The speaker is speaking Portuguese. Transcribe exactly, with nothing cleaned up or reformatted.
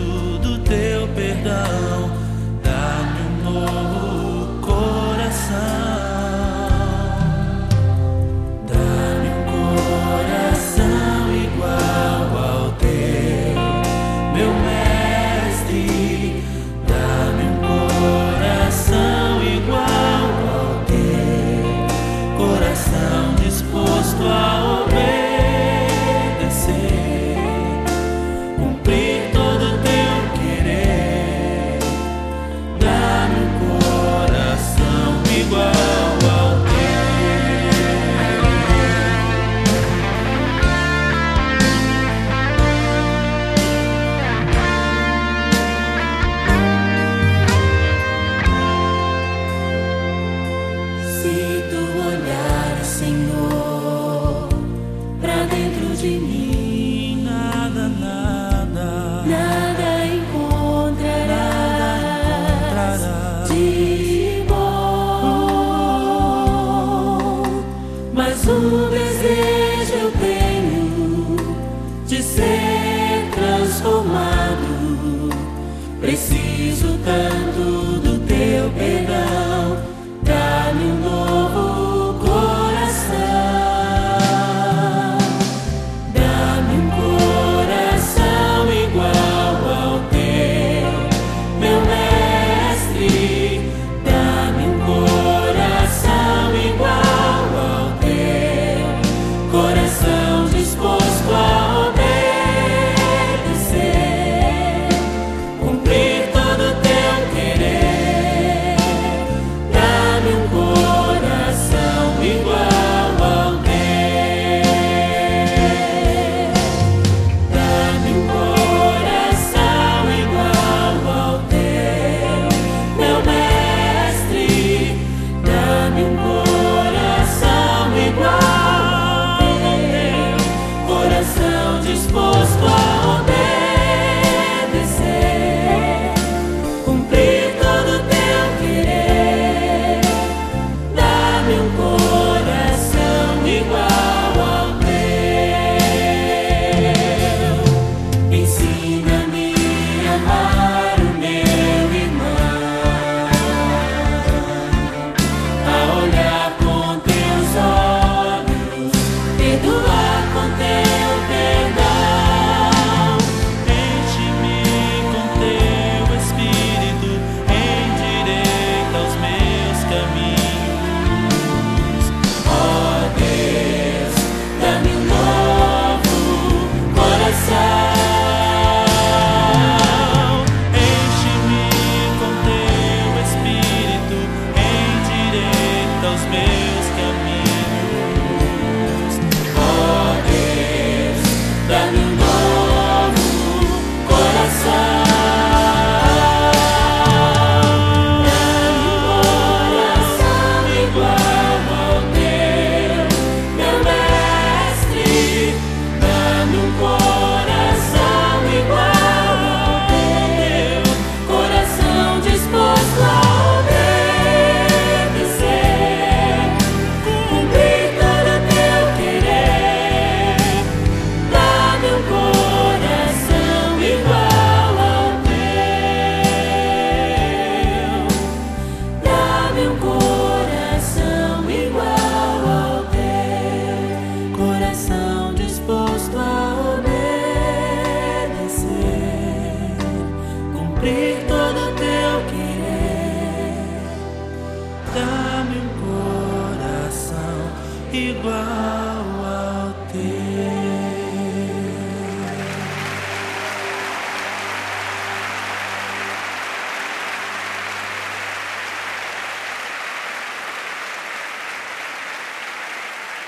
tanto do teu perdão. Dá-me um novo coração. Dá-me um coração igual ao teu, meu mestre. Dá-me um coração igual ao teu, coração disposto a obedecer, cumprir todo o teu querer. Dá-me um coração igual ao Se tu olhares, Senhor, pra dentro de mim, nada, nada, nada encontrarás de bom. Mas um desejo eu tenho de ser transformado. Preciso tanto do teu perdão. Dá-me um novo coração. Dá-me um coração igual ao teu, meu mestre. Dá-me um coração igual ao teu, coração disposto a obedecer, cumprir todo o teu querer. Dá-me um coração igual ao teu. Dá-me um coração igual ao teu, meu mestre. Dá-me um coração igual ao teu, coração disposto a obedecer, cumprir todo o teu querer. Dá-me um coração igual ao teu. Ensina-me a amar o meu irmão, a olhar com teus olhos, perdoar com teu perdão. enche-me com teu Espírito, endireita os meus caminhos. Ó Deus, dá-me um novo coração. Enche-me com teu Espírito, endireita os meus caminhos. Ó Deus, dá-me um novo coração. Dá-me um coração igual ao teu, meu mestre. Dá-me um coração igual ao teu, coração disposto a obedecer, cumprir todo o teu querer. Dá-me um coração igual ao teu. Dá-me um coração igual ao teu, coração disposto a obedecer, cumprir todo o teu querer. Dá-me um coração igual